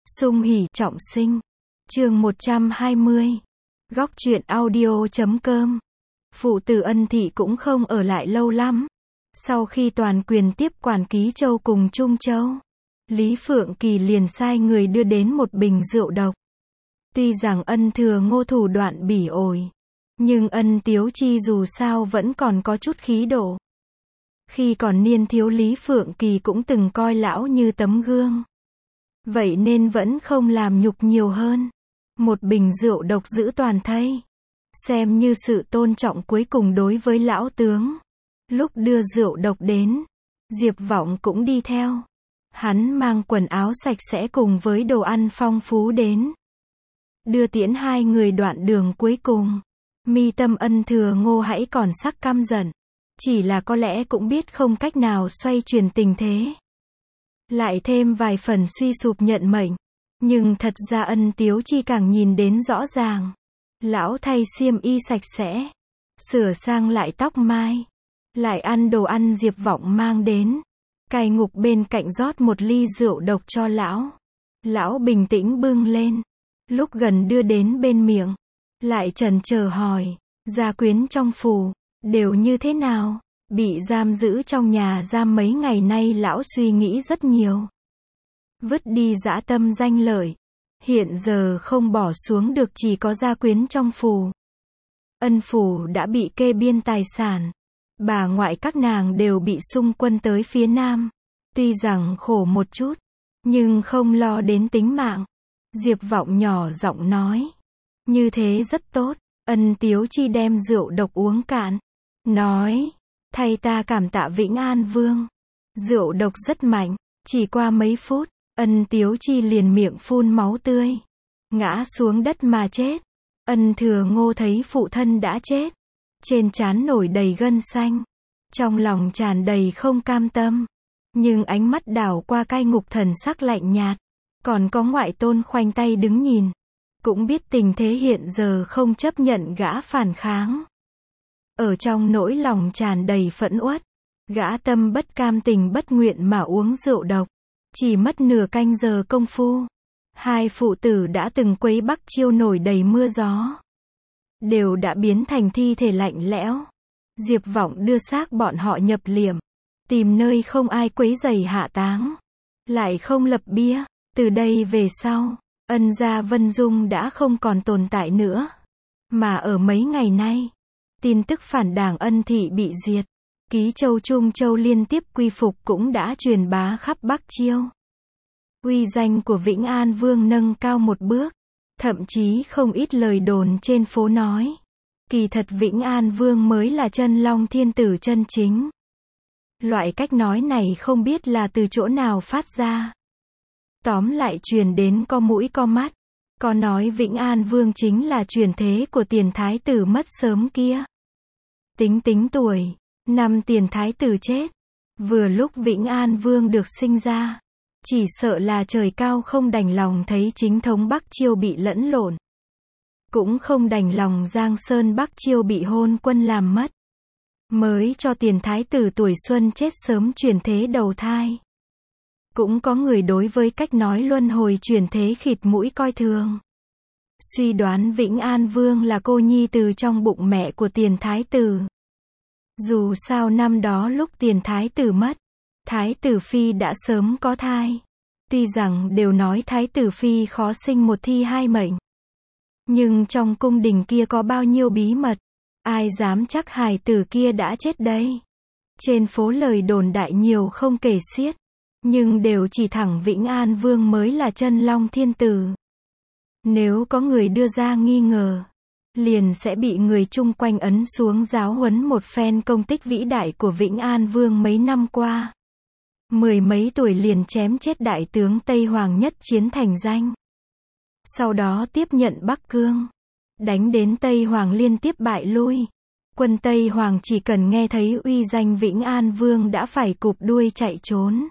Sung hỉ trọng sinh. Chương 120. Góc truyện audio.com. Phụ tử Ân Thị cũng không ở lại lâu lắm. Sau khi toàn quyền tiếp quản Ký Châu cùng Trung Châu, Lý Phượng Kỳ liền sai người đưa đến một bình rượu độc. Tuy rằng Ân Thừa Ngô thủ đoạn bỉ ổi, nhưng Ân Tiếu Chi dù sao vẫn còn có chút khí độ. Khi còn niên thiếu Lý Phượng Kỳ cũng từng coi lão như tấm gương. Vậy nên vẫn không làm nhục nhiều hơn. Một bình rượu độc giữ toàn thây, xem như sự tôn trọng cuối cùng đối với lão tướng. Lúc đưa rượu độc đến, Diệp Vọng cũng đi theo. Hắn mang quần áo sạch sẽ cùng với đồ ăn phong phú đến, đưa tiễn hai người đoạn đường cuối cùng. Mi tâm Ân Thừa Ngô hãy còn sắc căm giận, chỉ là có lẽ cũng biết không cách nào xoay chuyển tình thế, lại thêm vài phần suy sụp nhận mệnh. Nhưng thật ra Ân Tiếu Chi càng nhìn đến rõ ràng. Lão thay xiêm y sạch sẽ, sửa sang lại tóc mai, lại ăn đồ ăn Diệp Vọng mang đến. Cai ngục bên cạnh rót một ly rượu độc cho lão. Lão bình tĩnh bưng lên, lúc gần đưa đến bên miệng, lại chần chờ hỏi, gia quyến trong phủ đều như thế nào? Bị giam giữ trong nhà giam mấy ngày nay lão suy nghĩ rất nhiều. Vứt đi dã tâm danh lợi, hiện giờ không bỏ xuống được chỉ có gia quyến trong phủ. Ân phủ đã bị kê biên tài sản, bà ngoại các nàng đều bị xung quân tới phía Nam. Tuy rằng khổ một chút, nhưng không lo đến tính mạng. Diệp Vọng nhỏ giọng nói, như thế rất tốt. Ân Tiếu Chi đem rượu độc uống cạn, nói, thay ta cảm tạ Vĩnh An Vương. Rượu độc rất mạnh, chỉ qua mấy phút, Ân Tiếu Chi liền miệng phun máu tươi, ngã xuống đất mà chết. Ân Thừa Ngô thấy phụ thân đã chết, trên trán nổi đầy gân xanh, trong lòng tràn đầy không cam tâm, nhưng ánh mắt đảo qua cai ngục thần sắc lạnh nhạt, còn có ngoại tôn khoanh tay đứng nhìn, cũng biết tình thế hiện giờ không chấp nhận gã phản kháng. Ở trong nỗi lòng tràn đầy phẫn uất, gã tâm bất cam tình bất nguyện mà uống rượu độc. Chỉ mất nửa canh giờ công phu, hai phụ tử đã từng quấy Bắc Chiêu nổi đầy mưa gió, đều đã biến thành thi thể lạnh lẽo. Diệp Vọng đưa xác bọn họ nhập liệm, tìm nơi không ai quấy rầy hạ táng, lại không lập bia. Từ đây về sau, Ân gia Vân Dung đã không còn tồn tại nữa. Mà ở mấy ngày nay, tin tức phản đảng Ân thị bị diệt, Ký Châu Trung Châu liên tiếp quy phục cũng đã truyền bá khắp Bắc Chiêu. Uy danh của Vĩnh An Vương nâng cao một bước, thậm chí không ít lời đồn trên phố nói, kỳ thật Vĩnh An Vương mới là chân long thiên tử chân chính. Loại cách nói này không biết là từ chỗ nào phát ra. Tóm lại truyền đến có mũi có mắt, có nói Vĩnh An Vương chính là truyền thế của tiền thái tử mất sớm kia. Tính tuổi, năm tiền thái tử chết, vừa lúc Vĩnh An Vương được sinh ra. Chỉ sợ là trời cao không đành lòng thấy chính thống Bắc Chiêu bị lẫn lộn, cũng không đành lòng Giang Sơn Bắc Chiêu bị hôn quân làm mất, mới cho tiền thái tử tuổi xuân chết sớm chuyển thế đầu thai. Cũng có người đối với cách nói luân hồi chuyển thế khịt mũi coi thường, suy đoán Vĩnh An Vương là cô nhi từ trong bụng mẹ của tiền thái tử. Dù sao năm đó lúc tiền thái tử mất, thái tử phi đã sớm có thai. Tuy rằng đều nói thái tử phi khó sinh một thi hai mệnh, nhưng trong cung đình kia có bao nhiêu bí mật, ai dám chắc hài tử kia đã chết đây. Trên phố lời đồn đại nhiều không kể xiết, nhưng đều chỉ thẳng Vĩnh An Vương mới là chân long thiên tử. Nếu có người đưa ra nghi ngờ, liền sẽ bị người chung quanh ấn xuống giáo huấn một phen công tích vĩ đại của Vĩnh An Vương mấy năm qua. Mười mấy tuổi liền chém chết đại tướng Tây Hoàng nhất chiến thành danh. Sau đó tiếp nhận Bắc Cương, đánh đến Tây Hoàng liên tiếp bại lui. Quân Tây Hoàng chỉ cần nghe thấy uy danh Vĩnh An Vương đã phải cụp đuôi chạy trốn.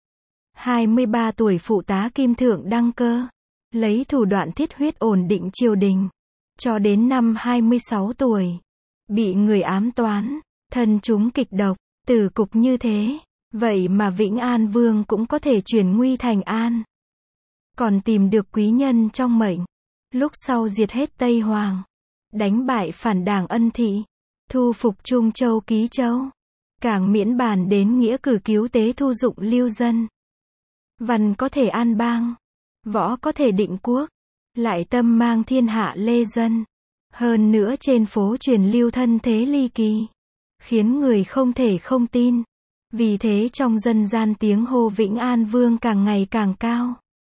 23 tuổi phụ tá Kim Thượng đăng cơ, lấy thủ đoạn thiết huyết ổn định triều đình. Cho đến năm 26 tuổi, bị người ám toán, thân chúng kịch độc, tử cục như thế. Vậy mà Vĩnh An Vương cũng có thể chuyển nguy thành an. còn tìm được quý nhân trong mệnh. Lúc sau diệt hết Tây Hoàng, đánh bại phản đảng Ân Thị, thu phục Trung Châu Ký Châu, càng miễn bàn đến nghĩa cử cứu tế thu dụng lưu dân. Văn có thể an bang, võ có thể định quốc, lại tâm mang thiên hạ lê dân. Hơn nữa trên phố truyền lưu thân thế ly kỳ, khiến người không thể không tin. Vì thế trong dân gian tiếng hô Vĩnh An Vương càng ngày càng cao.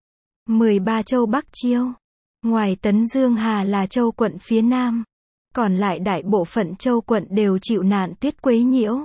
13 châu Bắc Chiêu, ngoài Tấn Dương Hà là châu quận phía Nam, còn lại đại bộ phận châu quận đều chịu nạn tuyết quấy nhiễu.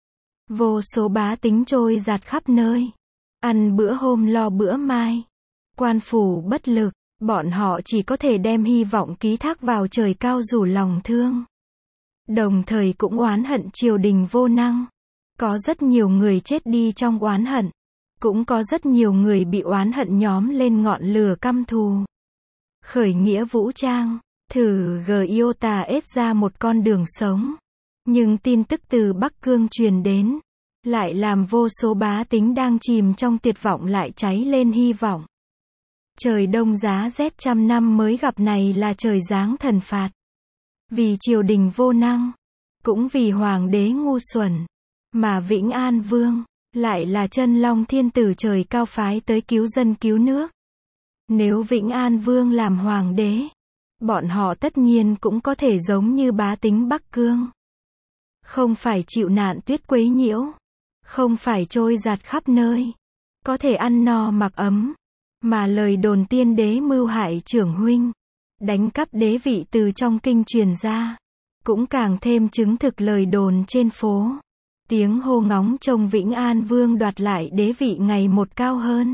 Vô số bá tính trôi dạt khắp nơi, ăn bữa hôm lo bữa mai. Quan phủ bất lực, bọn họ chỉ có thể đem hy vọng ký thác vào trời cao rủ lòng thương. Đồng thời cũng oán hận triều đình vô năng. Có rất nhiều người chết đi trong oán hận. Cũng có rất nhiều người bị oán hận nhóm lên ngọn lửa căm thù. Khởi nghĩa vũ trang, thử Giota ra một con đường sống. Nhưng tin tức từ Bắc Cương truyền đến, lại làm vô số bá tính đang chìm trong tuyệt vọng lại cháy lên hy vọng. Trời đông giá rét trăm năm mới gặp này là trời giáng thần phạt. Vì triều đình vô năng, cũng vì hoàng đế ngu xuẩn, mà Vĩnh An Vương lại là chân long thiên tử trời cao phái tới cứu dân cứu nước. Nếu Vĩnh An Vương làm hoàng đế, bọn họ tất nhiên cũng có thể giống như bá tính Bắc Cương. Không phải chịu nạn tuyết quấy nhiễu, không phải trôi dạt khắp nơi, có thể ăn no mặc ấm, mà lời đồn tiên đế mưu hại trưởng huynh, đánh cắp đế vị từ trong kinh truyền ra, cũng càng thêm chứng thực lời đồn trên phố. Tiếng hô ngóng trông Vĩnh An Vương đoạt lại đế vị ngày một cao hơn.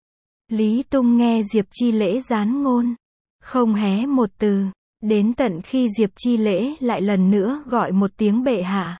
Lý Tung nghe Diệp Chi Lễ gián ngôn, không hé một từ, đến tận khi Diệp Chi Lễ lại lần nữa gọi một tiếng bệ hạ.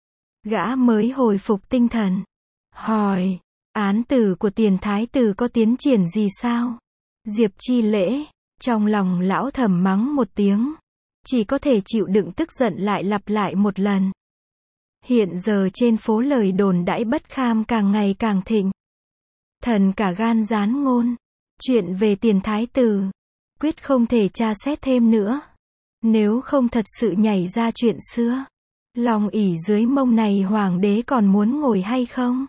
Gã mới hồi phục tinh thần, hỏi, án tử của tiền thái tử có tiến triển gì sao? Diệp Chi Lễ, trong lòng lão thầm mắng một tiếng, chỉ có thể chịu đựng tức giận lại lặp lại một lần. Hiện giờ trên phố lời đồn đãi bất kham càng ngày càng thịnh. Thần cả gan gián ngôn, chuyện về tiền thái tử, quyết không thể tra xét thêm nữa. Nếu không thật sự nhảy ra chuyện xưa, lòng ỷ dưới mông này hoàng đế còn muốn ngồi hay không?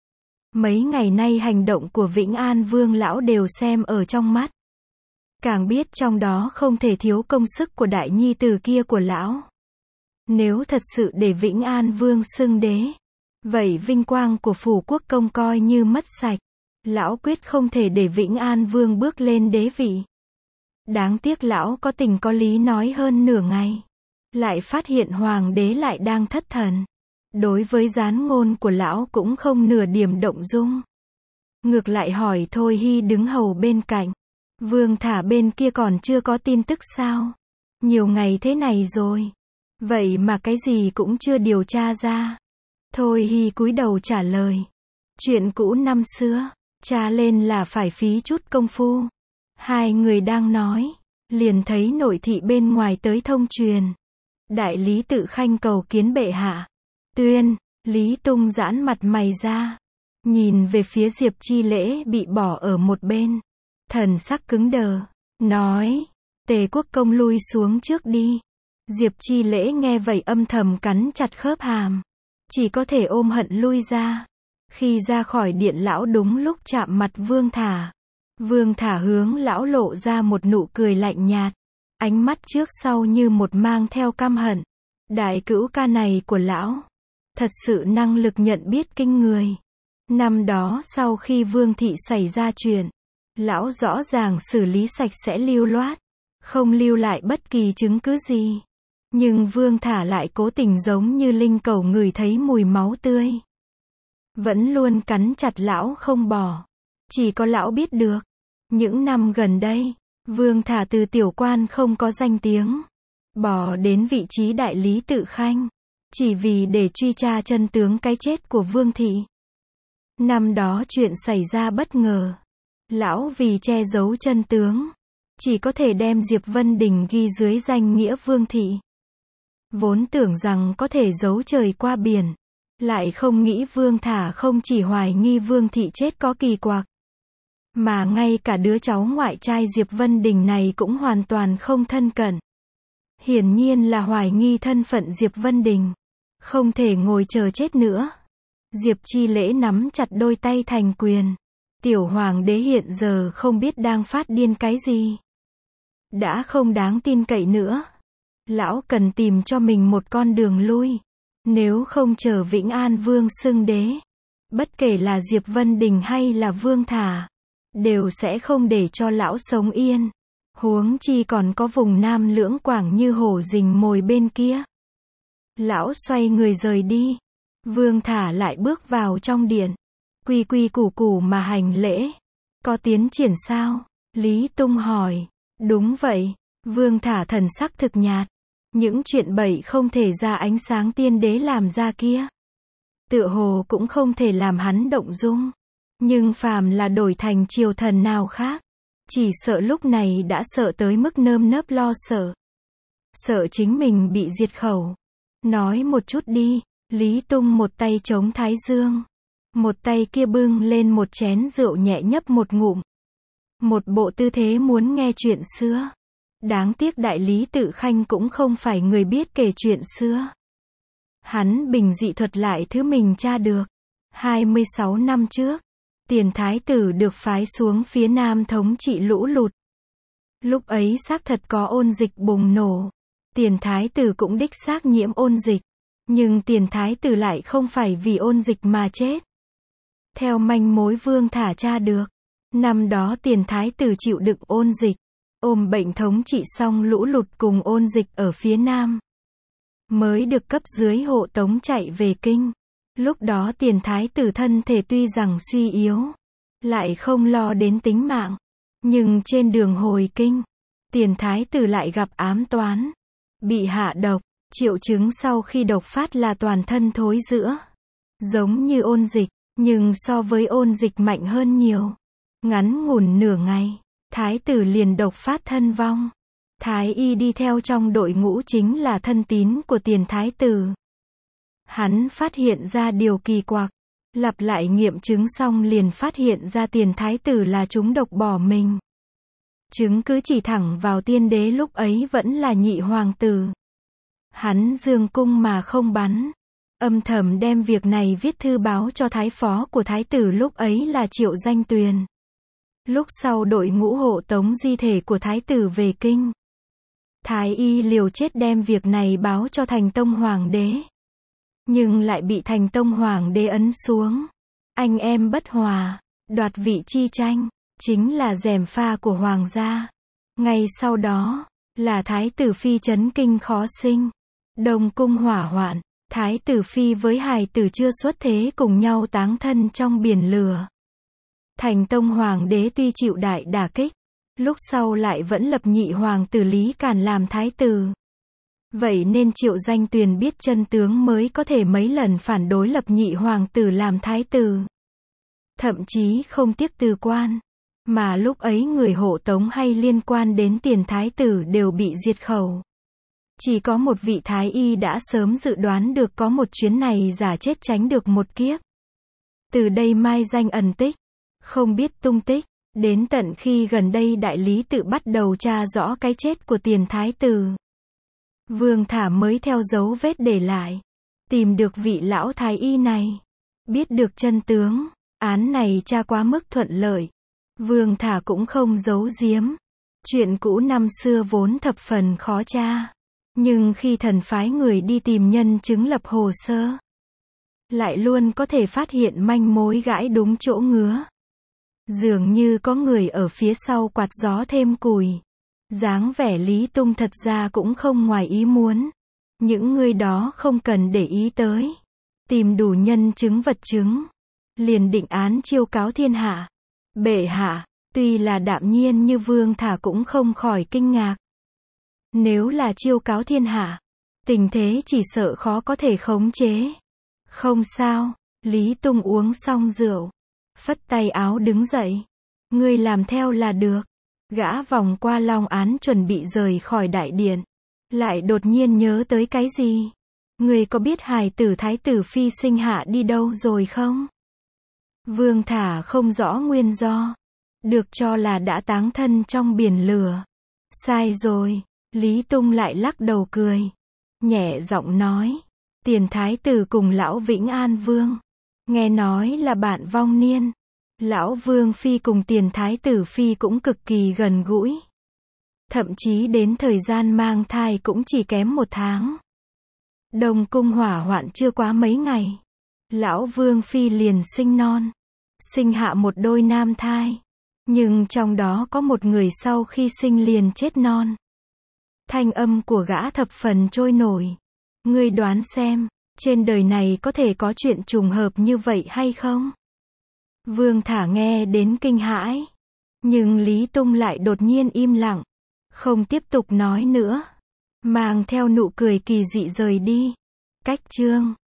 Mấy ngày nay hành động của Vĩnh An Vương lão đều xem ở trong mắt. Càng biết trong đó không thể thiếu công sức của đại nhi tử kia của lão. Nếu thật sự để Vĩnh An Vương xưng đế, vậy vinh quang của phủ quốc công coi như mất sạch. Lão quyết không thể để Vĩnh An Vương bước lên đế vị. Đáng tiếc lão có tình có lý nói hơn nửa ngày, lại phát hiện hoàng đế lại đang thất thần. Đối với gián ngôn của lão cũng không nửa điểm động dung. Ngược lại hỏi Thôi Hy đứng hầu bên cạnh. Vương Thả bên kia còn chưa có tin tức sao? Nhiều ngày thế này rồi, vậy mà cái gì cũng chưa điều tra ra. Thôi Hy cúi đầu trả lời. Chuyện cũ năm xưa, tra lên là phải phí chút công phu. Hai người đang nói, liền thấy nội thị bên ngoài tới thông truyền. Đại lý Tự Khanh cầu kiến bệ hạ. Tuyên, Lý Tung giãn mặt mày ra, nhìn về phía Diệp Chi Lễ bị bỏ ở một bên. Thần sắc cứng đờ, nói, Tề quốc công lui xuống trước đi. Diệp Chi Lễ nghe vậy âm thầm cắn chặt khớp hàm, chỉ có thể ôm hận lui ra. Khi ra khỏi điện lão đúng lúc chạm mặt Vương Thả. Vương Thả hướng lão lộ ra một nụ cười lạnh nhạt, ánh mắt trước sau như một mang theo căm hận. Đại cữu ca này của lão, thật sự năng lực nhận biết kinh người. Năm đó sau khi Vương thị xảy ra chuyện, lão rõ ràng xử lý sạch sẽ lưu loát, không lưu lại bất kỳ chứng cứ gì. Nhưng Vương Thả lại cố tình giống như linh cẩu ngửi thấy mùi máu tươi, vẫn luôn cắn chặt lão không bỏ. Chỉ có lão biết được, những năm gần đây, Vương Thả từ tiểu quan không có danh tiếng, bỏ đến vị trí đại lý Tự Khanh, chỉ vì để truy tra chân tướng cái chết của Vương thị. Năm đó chuyện xảy ra bất ngờ, lão vì che giấu chân tướng, chỉ có thể đem Diệp Vân Đình ghi dưới danh nghĩa Vương thị. Vốn tưởng rằng có thể giấu trời qua biển, lại không nghĩ Vương Thả không chỉ hoài nghi Vương thị chết có kỳ quặc, Mà ngay cả đứa cháu ngoại trai Diệp Vân Đình này cũng hoàn toàn không thân cận. Hiển nhiên là hoài nghi thân phận Diệp Vân Đình. Không thể ngồi chờ chết nữa. Diệp Chi Lễ nắm chặt đôi tay thành quyền. Tiểu hoàng đế hiện giờ không biết đang phát điên cái gì. Đã không đáng tin cậy nữa. Lão cần tìm cho mình một con đường lui. Nếu không chờ Vĩnh An Vương xưng đế, bất kể là Diệp Vân Đình hay là Vương Thả, đều sẽ không để cho lão sống yên. Huống chi còn có vùng Nam Lưỡng Quảng như hổ rình mồi bên kia. Lão xoay người rời đi. Vương Thả lại bước vào trong điện. Quy quy củ củ mà hành lễ. Có tiến triển sao? Lý Tung hỏi. Đúng vậy. Vương Thả thần sắc thực nhạt. Những chuyện bậy không thể ra ánh sáng tiên đế làm ra kia, tựa hồ cũng không thể làm hắn động dung. Nhưng phàm là đổi thành triều thần nào khác, chỉ sợ lúc này đã sợ tới mức nơm nớp lo sợ. Sợ chính mình bị diệt khẩu. Nói một chút đi. Lý Tung một tay chống thái dương. Một tay kia bưng lên một chén rượu nhẹ nhấp một ngụm. Một bộ tư thế muốn nghe chuyện xưa. Đáng tiếc đại lý Tự Khanh cũng không phải người biết kể chuyện xưa. Hắn bình dị thuật lại thứ mình tra được. 26 năm trước, Tiền Thái Tử được phái xuống phía Nam thống trị lũ lụt. Lúc ấy xác thật có ôn dịch bùng nổ. Tiền Thái Tử cũng đích xác nhiễm ôn dịch. Nhưng Tiền Thái Tử lại không phải vì ôn dịch mà chết. Theo manh mối Vương Thả tra được, năm đó Tiền Thái Tử chịu đựng ôn dịch, ôm bệnh thống trị xong lũ lụt cùng ôn dịch ở phía Nam, mới được cấp dưới hộ tống chạy về kinh. Lúc đó Tiền Thái Tử thân thể tuy rằng suy yếu, lại không lo đến tính mạng. Nhưng trên đường hồi kinh, Tiền Thái Tử lại gặp ám toán, bị hạ độc. Triệu chứng sau khi độc phát là toàn thân thối rữa, giống như ôn dịch, nhưng so với ôn dịch mạnh hơn nhiều. Ngắn ngủn nửa ngày, Thái Tử liền độc phát thân vong. Thái y đi theo trong đội ngũ chính là thân tín của Tiền Thái Tử. Hắn phát hiện ra điều kỳ quặc, lặp lại nghiệm chứng xong liền phát hiện ra Tiền Thái Tử là trúng độc bỏ mình. Chứng cứ chỉ thẳng vào tiên đế lúc ấy vẫn là nhị hoàng tử. Hắn dương cung mà không bắn. Âm thầm đem việc này viết thư báo cho thái phó của thái tử lúc ấy là Triệu Danh Tuyền. Lúc sau đội ngũ hộ tống di thể của thái tử về kinh. Thái y liều chết đem việc này báo cho Thành Tông Hoàng đế. Nhưng lại bị Thành Tông Hoàng đế ấn xuống. Anh em bất hòa, đoạt vị chi tranh, chính là gièm pha của hoàng gia. Ngay sau đó, là thái tử phi chấn kinh khó sinh. Đông cung hỏa hoạn, thái tử phi với hài tử chưa xuất thế cùng nhau táng thân trong biển lửa. Thành Tông Hoàng đế tuy chịu đại đả kích, lúc sau lại vẫn lập nhị hoàng tử Lý Càn làm thái tử. Vậy nên Triệu Danh Tuyền biết chân tướng mới có thể mấy lần phản đối lập nhị hoàng tử làm thái tử. Thậm chí không tiếc từ quan, mà lúc ấy người hộ tống hay liên quan đến Tiền Thái Tử đều bị diệt khẩu. Chỉ có một vị thái y đã sớm dự đoán được có một chuyến này giả chết tránh được một kiếp. Từ đây mai danh ẩn tích, không biết tung tích, đến tận khi gần đây đại lý tự bắt đầu tra rõ cái chết của Tiền Thái Tử. Vương Thả mới theo dấu vết để lại, tìm được vị lão thái y này, biết được chân tướng, án này tra quá mức thuận lợi. Vương Thả cũng không giấu giếm, chuyện cũ năm xưa vốn thập phần khó tra. Nhưng khi thần phái người đi tìm nhân chứng lập hồ sơ, lại luôn có thể phát hiện manh mối gãi đúng chỗ ngứa. Dường như có người ở phía sau quạt gió thêm củi. Dáng vẻ Lý Tung thật ra cũng không ngoài ý muốn. Những người đó không cần để ý tới. Tìm đủ nhân chứng vật chứng, liền định án chiêu cáo thiên hạ. Bệ hạ, tuy là đạm nhiên như Vương Thả cũng không khỏi kinh ngạc. Nếu là chiêu cáo thiên hạ, tình thế chỉ sợ khó có thể khống chế. Không sao, Lý Tung uống xong rượu, phất tay áo đứng dậy. Ngươi làm theo là được. Gã vòng qua long án chuẩn bị rời khỏi đại điện. Lại đột nhiên nhớ tới cái gì? Ngươi có biết hài tử thái tử phi sinh hạ đi đâu rồi không? Vương Thả không rõ nguyên do. được cho là đã táng thân trong biển lửa. Sai rồi, Lý Tung lại lắc đầu cười, nhẹ giọng nói, Tiền Thái tử cùng lão Vĩnh An Vương, nghe nói là bạn vong niên. Lão Vương Phi cùng Tiền Thái tử Phi cũng cực kỳ gần gũi. Thậm chí đến thời gian mang thai cũng chỉ kém 1 tháng. Đông cung hỏa hoạn chưa quá mấy ngày, lão Vương Phi liền sinh non, sinh hạ một đôi nam thai. Nhưng trong đó có một người sau khi sinh liền chết non. Thanh âm của gã thập phần trôi nổi. Ngươi đoán xem, trên đời này có thể có chuyện trùng hợp như vậy hay không? Vương Thả nghe đến kinh hãi. Nhưng Lý Tung lại đột nhiên im lặng, không tiếp tục nói nữa, mang theo nụ cười kỳ dị rời đi. Cách chương